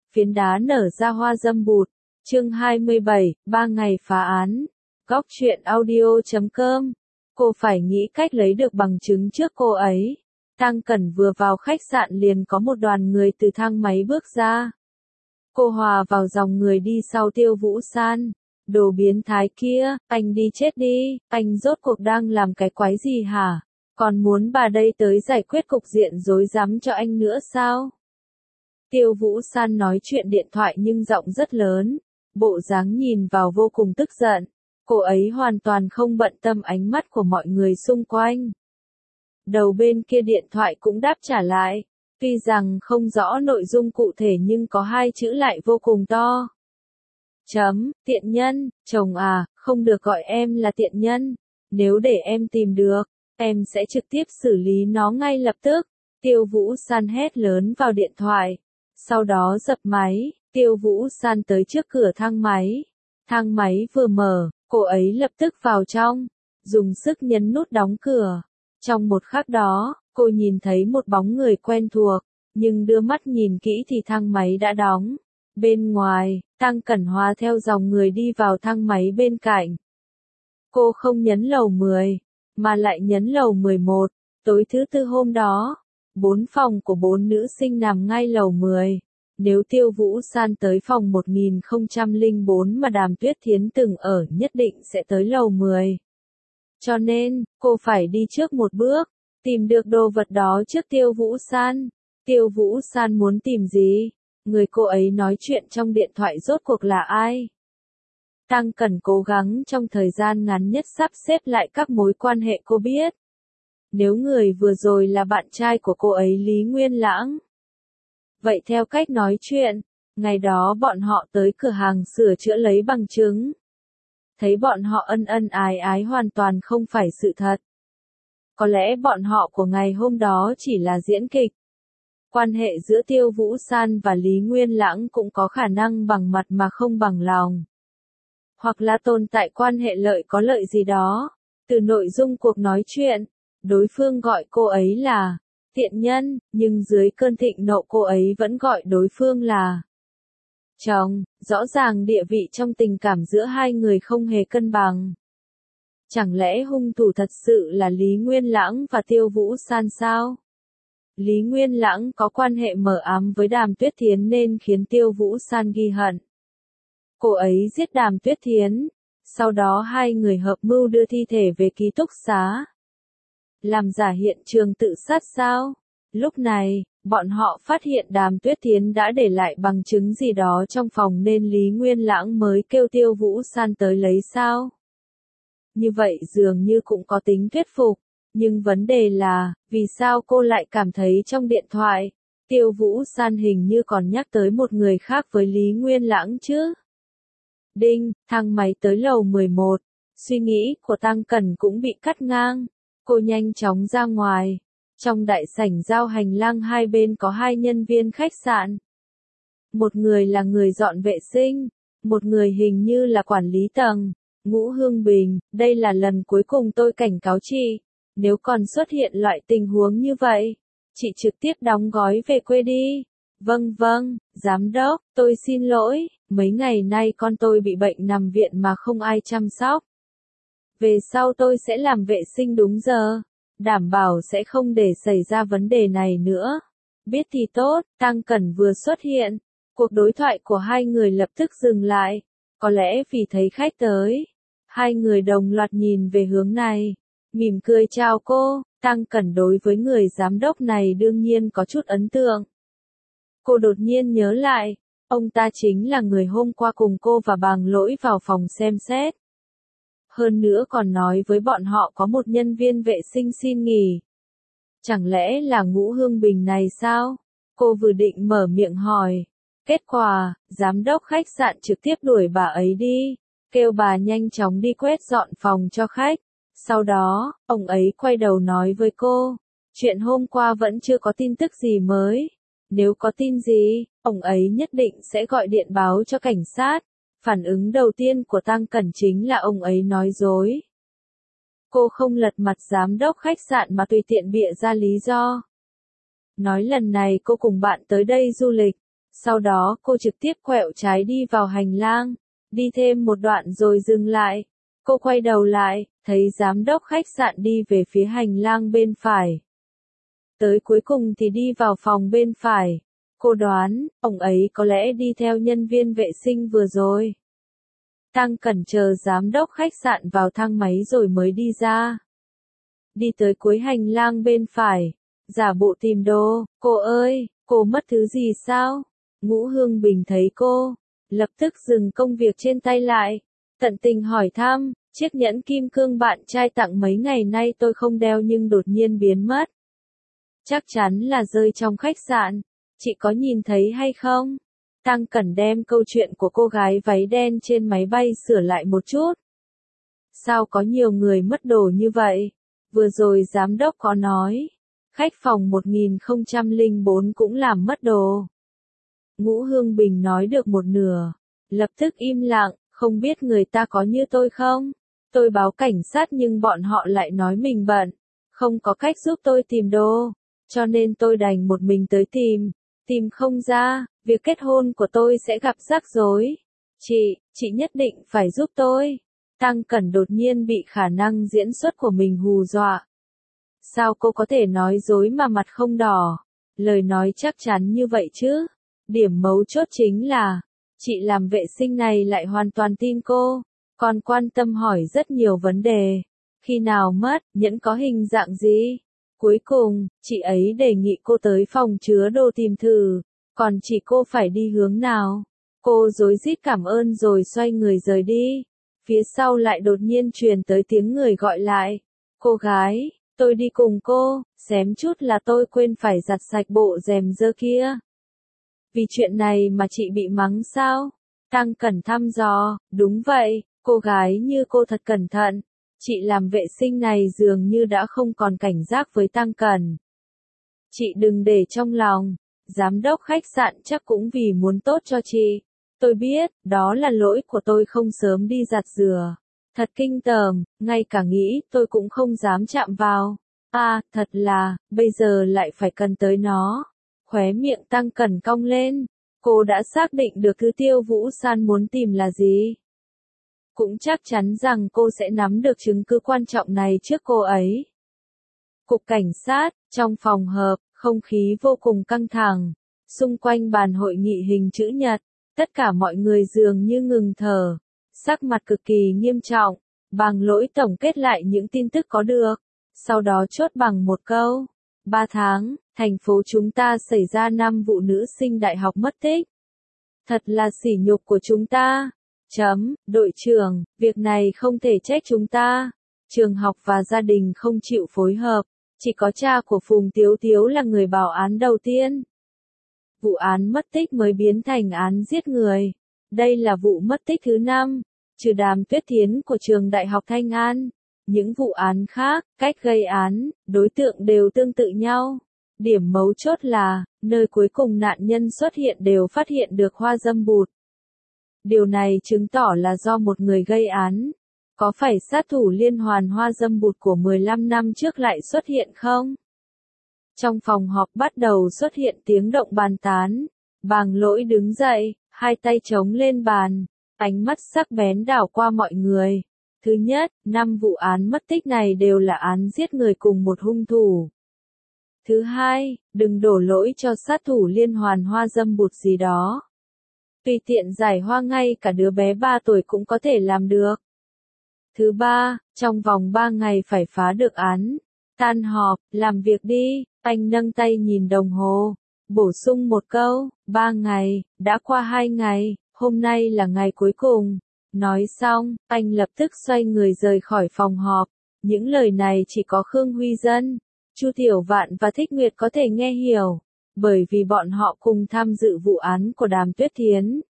phiến đá nở ra hoa dâm bụt. Chương 27, 3 ngày phá án. Góc truyện audio.com. Cô phải nghĩ cách lấy được bằng chứng trước cô ấy. Tăng Cẩn vừa vào khách sạn liền có một đoàn người từ thang máy bước ra. Cô hòa vào dòng người đi sau Tiêu Vũ San. Đồ biến thái kia, anh đi chết đi, anh rốt cuộc đang làm cái quái gì hả? Còn muốn bà đây tới giải quyết cục diện rối rắm cho anh nữa sao? Tiêu Vũ San nói chuyện điện thoại nhưng giọng rất lớn, bộ dáng nhìn vào vô cùng tức giận. Cô ấy hoàn toàn không bận tâm ánh mắt của mọi người xung quanh. Đầu bên kia điện thoại cũng đáp trả lại, tuy rằng không rõ nội dung cụ thể nhưng có hai chữ lại vô cùng to. Tiện nhân, chồng à, không được gọi em là tiện nhân, nếu để em tìm được, em sẽ trực tiếp xử lý nó ngay lập tức. Tiêu Vũ San hét lớn vào điện thoại, sau đó dập máy. Tiêu Vũ San tới trước cửa thang máy vừa mở, cô ấy lập tức vào trong, dùng sức nhấn nút đóng cửa. Trong một khắc đó, cô nhìn thấy một bóng người quen thuộc, nhưng đưa mắt nhìn kỹ thì thang máy đã đóng. Bên ngoài, Tăng Cẩn Hoa theo dòng người đi vào thang máy bên cạnh. Cô không nhấn lầu 10, mà lại nhấn lầu 11. Tối thứ tư hôm đó, 4 phòng của 4 nữ sinh nằm ngay lầu 10. Nếu Tiêu Vũ San tới phòng 1004 mà Đàm Tuyết Thiến từng ở nhất định sẽ tới lầu 10. Cho nên, cô phải đi trước một bước, tìm được đồ vật đó trước Tiêu Vũ San. Tiêu Vũ San muốn tìm gì? Người cô ấy nói chuyện trong điện thoại rốt cuộc là ai? Tăng Cẩn cố gắng trong thời gian ngắn nhất sắp xếp lại các mối quan hệ cô biết. Nếu người vừa rồi là bạn trai của cô ấy Lý Nguyên Lãng. Vậy theo cách nói chuyện, ngày đó bọn họ tới cửa hàng sửa chữa lấy bằng chứng. Thấy bọn họ ân ân ái ái hoàn toàn không phải sự thật. Có lẽ bọn họ của ngày hôm đó chỉ là diễn kịch. Quan hệ giữa Tiêu Vũ San và Lý Nguyên Lãng cũng có khả năng bằng mặt mà không bằng lòng. Hoặc là tồn tại quan hệ lợi có lợi gì đó. Từ nội dung cuộc nói chuyện, đối phương gọi cô ấy là tiện nhân, nhưng dưới cơn thịnh nộ cô ấy vẫn gọi đối phương là chồng. Rõ ràng địa vị trong tình cảm giữa hai người không hề cân bằng. Chẳng lẽ hung thủ thật sự là Lý Nguyên Lãng và Tiêu Vũ San sao? Lý Nguyên Lãng có quan hệ mờ ám với Đàm Tuyết Thiến nên khiến Tiêu Vũ San ghi hận. Cô ấy giết Đàm Tuyết Thiến, sau đó hai người hợp mưu đưa thi thể về ký túc xá. Làm giả hiện trường tự sát sao? Lúc này, bọn họ phát hiện Đàm Tuyết Thiến đã để lại bằng chứng gì đó trong phòng nên Lý Nguyên Lãng mới kêu Tiêu Vũ San tới lấy sao? Như vậy dường như cũng có tính thuyết phục. Nhưng vấn đề là, vì sao cô lại cảm thấy trong điện thoại, Tiêu Vũ San hình như còn nhắc tới một người khác với Lý Nguyên Lãng chứ? Đinh, thang máy tới lầu 11. Suy nghĩ của Tăng Cẩn cũng bị cắt ngang. Cô nhanh chóng ra ngoài. Trong đại sảnh giao hành lang hai bên có hai nhân viên khách sạn. Một người là người dọn vệ sinh, một người hình như là quản lý tầng. Ngũ Hương Bình, đây là lần cuối cùng tôi cảnh cáo chị. Nếu còn xuất hiện loại tình huống như vậy, chị trực tiếp đóng gói về quê đi. Vâng, giám đốc, tôi xin lỗi, mấy ngày nay con tôi bị bệnh nằm viện mà không ai chăm sóc. Về sau tôi sẽ làm vệ sinh đúng giờ, đảm bảo sẽ không để xảy ra vấn đề này nữa. Biết thì tốt. Tăng Cẩn vừa xuất hiện, cuộc đối thoại của hai người lập tức dừng lại, có lẽ vì thấy khách tới. Hai người đồng loạt nhìn về hướng này, mỉm cười chào cô. Tăng Cẩn đối với người giám đốc này đương nhiên có chút ấn tượng. Cô đột nhiên nhớ lại, ông ta chính là người hôm qua cùng cô và Bàng Lỗi vào phòng xem xét. Hơn nữa còn nói với bọn họ có một nhân viên vệ sinh xin nghỉ. Chẳng lẽ là Ngũ Hương Bình này sao? Cô vừa định mở miệng hỏi. Kết quả, giám đốc khách sạn trực tiếp đuổi bà ấy đi, kêu bà nhanh chóng đi quét dọn phòng cho khách. Sau đó, ông ấy quay đầu nói với cô, chuyện hôm qua vẫn chưa có tin tức gì mới. Nếu có tin gì, ông ấy nhất định sẽ gọi điện báo cho cảnh sát. Phản ứng đầu tiên của Tăng Cẩn chính là ông ấy nói dối. Cô không lật mặt giám đốc khách sạn mà tùy tiện bịa ra lý do. Nói lần này cô cùng bạn tới đây du lịch, Sau đó cô trực tiếp quẹo trái đi vào hành lang, đi thêm một đoạn rồi dừng lại. Cô quay đầu lại, thấy giám đốc khách sạn đi về phía hành lang bên phải. Tới cuối cùng thì đi vào phòng bên phải. Cô đoán, ông ấy có lẽ đi theo nhân viên vệ sinh vừa rồi. Tăng Cẩn chờ giám đốc khách sạn vào thang máy rồi mới đi ra. Đi tới cuối hành lang bên phải, giả bộ tìm đồ, cô ơi, cô mất thứ gì sao? Ngũ Hương Bình thấy cô, lập tức dừng công việc trên tay lại, tận tình hỏi thăm, chiếc nhẫn kim cương bạn trai tặng mấy ngày nay tôi không đeo nhưng đột nhiên biến mất. Chắc chắn là rơi trong khách sạn, chị có nhìn thấy hay không? Tăng Cẩn đem câu chuyện của cô gái váy đen trên máy bay sửa lại một chút. Sao có nhiều người mất đồ như vậy? Vừa rồi giám đốc có nói, khách phòng 1004 cũng làm mất đồ. Ngũ Hương Bình nói được một nửa, lập tức im lặng, không biết người ta có như tôi không? Tôi báo cảnh sát nhưng bọn họ lại nói mình bận, không có cách giúp tôi tìm đồ, cho nên tôi đành một mình tới tìm không ra, việc kết hôn của tôi sẽ gặp rắc rối. Chị nhất định phải giúp tôi. Tăng Cẩn đột nhiên bị khả năng diễn xuất của mình hù dọa. Sao cô có thể nói dối mà mặt không đỏ? Lời nói chắc chắn như vậy chứ? Điểm mấu chốt chính là, chị làm vệ sinh này lại hoàn toàn tin cô, còn quan tâm hỏi rất nhiều vấn đề. Khi nào mất, nhẫn có hình dạng gì? Cuối cùng, chị ấy đề nghị cô tới phòng chứa đồ tìm thử, còn chỉ cô phải đi hướng nào? Cô rối rít cảm ơn rồi xoay người rời đi. Phía sau lại đột nhiên truyền tới tiếng người gọi lại. Cô gái, tôi đi cùng cô, xém chút là tôi quên phải giặt sạch bộ rèm dơ kia. Vì chuyện này mà chị bị mắng sao? Tăng Cẩn thăm dò, đúng vậy, cô gái như cô thật cẩn thận. Chị làm vệ sinh này dường như đã không còn cảnh giác với Tăng Cẩn. Chị đừng để trong lòng, giám đốc khách sạn chắc cũng vì muốn tốt cho chị. Tôi biết, đó là lỗi của tôi không sớm đi giặt rửa. Thật kinh tởm, ngay cả nghĩ tôi cũng không dám chạm vào. Thật là, bây giờ lại phải cần tới nó. Khóe miệng Tăng Cẩn cong lên. Cô đã xác định được thứ Tiêu Vũ San muốn tìm là gì. Cũng chắc chắn rằng cô sẽ nắm được chứng cứ quan trọng này trước cô ấy. Cục cảnh sát, trong phòng họp, không khí vô cùng căng thẳng. Xung quanh bàn hội nghị hình chữ nhật, tất cả mọi người dường như ngừng thở. Sắc mặt cực kỳ nghiêm trọng, Bàng Lỗi tổng kết lại những tin tức có được. Sau đó chốt bằng một câu. 3 tháng, thành phố chúng ta xảy ra 5 vụ nữ sinh đại học mất tích. Thật là sỉ nhục của chúng ta. Đội trưởng, việc này không thể trách chúng ta. Trường học và gia đình không chịu phối hợp. Chỉ có cha của Phùng Tiếu Tiếu là người báo án đầu tiên. Vụ án mất tích mới biến thành án giết người. Đây là vụ mất tích thứ 5, trừ Đàm Tuyết Thiến của trường Đại học Thanh An. Những vụ án khác, cách gây án, đối tượng đều tương tự nhau. Điểm mấu chốt là, nơi cuối cùng nạn nhân xuất hiện đều phát hiện được hoa dâm bụt. Điều này chứng tỏ là do một người gây án. Có phải sát thủ liên hoàn hoa dâm bụt của 15 năm trước lại xuất hiện không? Trong phòng họp bắt đầu xuất hiện tiếng động bàn tán. Bàng Lỗi đứng dậy, hai tay chống lên bàn, ánh mắt sắc bén đảo qua mọi người. Thứ nhất, 5 vụ án mất tích này đều là án giết người cùng một hung thủ. Thứ hai, đừng đổ lỗi cho sát thủ liên hoàn hoa dâm bụt gì đó. Tùy tiện giải hoa ngay cả đứa bé 3 tuổi cũng có thể làm được. Thứ ba, trong vòng 3 ngày phải phá được án. Tan họp, làm việc đi. Anh nâng tay nhìn đồng hồ, bổ sung một câu, 3 ngày, đã qua 2 ngày, hôm nay là ngày cuối cùng. Nói xong, anh lập tức xoay người rời khỏi phòng họp. Những lời này chỉ có Khương Huy Dân, Chu Tiểu Vạn và Thích Nguyệt có thể nghe hiểu, bởi vì bọn họ cùng tham dự vụ án của Đàm Tuyết Thiến.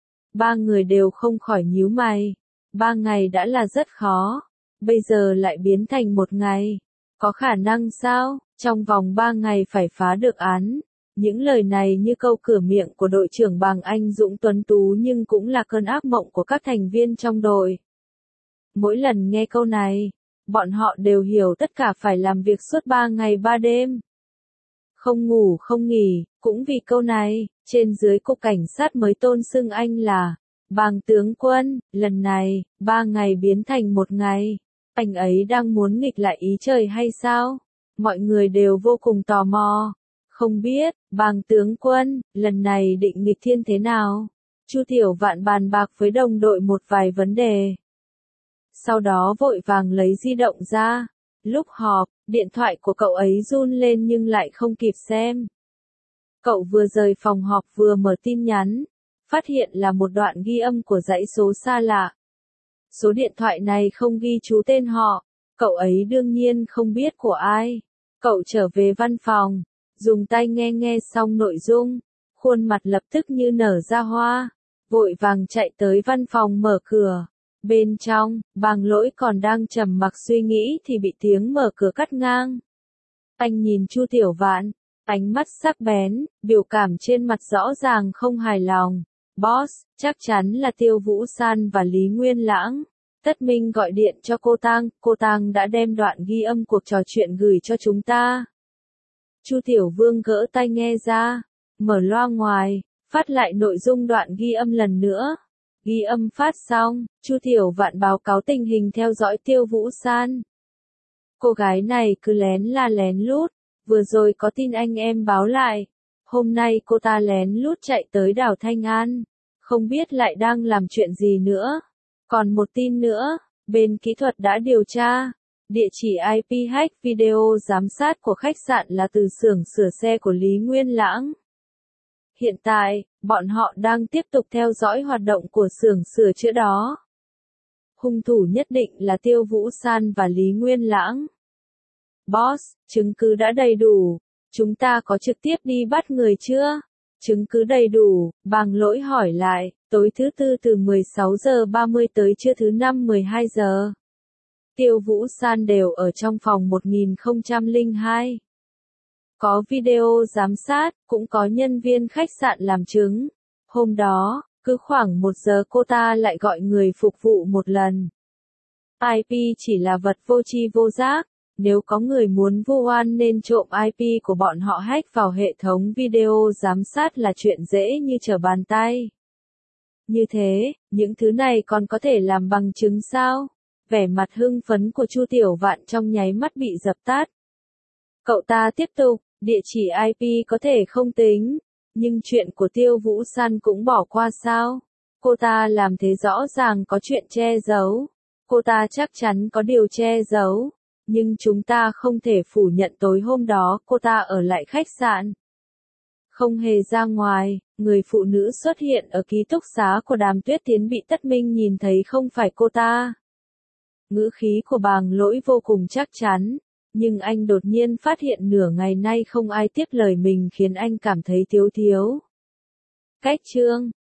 3 người đều không khỏi nhíu mày. 3 ngày đã là rất khó, bây giờ lại biến thành 1 ngày. Có khả năng sao, trong vòng 3 ngày phải phá được án? Những lời này như câu cửa miệng của đội trưởng Bàng Anh Dũng tuấn tú nhưng cũng là cơn ác mộng của các thành viên trong đội. Mỗi lần nghe câu này, bọn họ đều hiểu tất cả phải làm việc suốt 3 ngày 3 đêm. Không ngủ không nghỉ, cũng vì câu này, Trên dưới cục cảnh sát mới tôn xưng anh là Bàng tướng quân, lần này, 3 ngày biến thành 1 ngày. Anh ấy đang muốn nghịch lại ý trời hay sao? Mọi người đều vô cùng tò mò. Không biết, Bàng tướng quân, lần này định nghịch thiên thế nào? Chu Tiểu Vạn bàn bạc với đồng đội một vài vấn đề. Sau đó vội vàng lấy di động ra. Lúc họp, điện thoại của cậu ấy run lên nhưng lại không kịp xem. Cậu vừa rời phòng họp vừa mở tin nhắn, phát hiện là một đoạn ghi âm của dãy số xa lạ. Số điện thoại này không ghi chú tên họ, cậu ấy đương nhiên không biết của ai. Cậu trở về văn phòng, dùng tai nghe nghe xong nội dung, khuôn mặt lập tức như nở ra hoa, vội vàng chạy tới văn phòng mở cửa. Bên trong, Bàng Lỗi còn đang trầm mặc suy nghĩ thì bị tiếng mở cửa cắt ngang. Anh nhìn Chu Tiểu Vạn, ánh mắt sắc bén, biểu cảm trên mặt rõ ràng không hài lòng. Boss, chắc chắn là Tiêu Vũ San và Lý Nguyên Lãng. Tất Minh gọi điện cho cô Tang đã đem đoạn ghi âm cuộc trò chuyện gửi cho chúng ta. Chu Tiểu Vương gỡ tai nghe ra, mở loa ngoài, phát lại nội dung đoạn ghi âm lần nữa. Ghi âm phát xong, Chu Tiểu Vạn báo cáo tình hình theo dõi Tiêu Vũ San. Cô gái này cứ lén lút, vừa rồi có tin anh em báo lại. Hôm nay cô ta lén lút chạy tới đảo Thanh An, không biết lại đang làm chuyện gì nữa. Còn một tin nữa, bên kỹ thuật đã điều tra. Địa chỉ IP hack video giám sát của khách sạn là từ xưởng sửa xe của Lý Nguyên Lãng. Hiện tại, bọn họ đang tiếp tục theo dõi hoạt động của xưởng sửa chữa đó. Hung thủ nhất định là Tiêu Vũ San và Lý Nguyên Lãng. Boss, chứng cứ đã đầy đủ. Chúng ta có trực tiếp đi bắt người chưa? Chứng cứ đầy đủ, Bàng Lỗi hỏi lại, tối thứ Tư từ 16:30 tới trưa thứ Năm 12 giờ. Tiêu Vũ San đều ở trong phòng 1002. Có video giám sát, cũng có nhân viên khách sạn làm chứng. Hôm đó, cứ khoảng 1 giờ cô ta lại gọi người phục vụ một lần. IP chỉ là vật vô tri vô giác. Nếu có người muốn vu oan nên trộm IP của bọn họ hack vào hệ thống video giám sát là chuyện dễ như trở bàn tay. Như thế, những thứ này còn có thể làm bằng chứng sao? Vẻ mặt hưng phấn của Chu Tiểu Vạn trong nháy mắt bị dập tắt. Cậu ta tiếp tục, địa chỉ IP có thể không tính, nhưng chuyện của Tiêu Vũ San cũng bỏ qua sao? Cô ta làm thế rõ ràng có chuyện che giấu. Cô ta chắc chắn có điều che giấu. Nhưng chúng ta không thể phủ nhận tối hôm đó cô ta ở lại khách sạn. Không hề ra ngoài, người phụ nữ xuất hiện ở ký túc xá của Đàm Tuyết Tiến bị Tất Minh nhìn thấy không phải cô ta. Ngữ khí của Bàng Lỗi vô cùng chắc chắn, nhưng anh đột nhiên phát hiện nửa ngày nay không ai tiếp lời mình khiến anh cảm thấy thiếu. Cách chương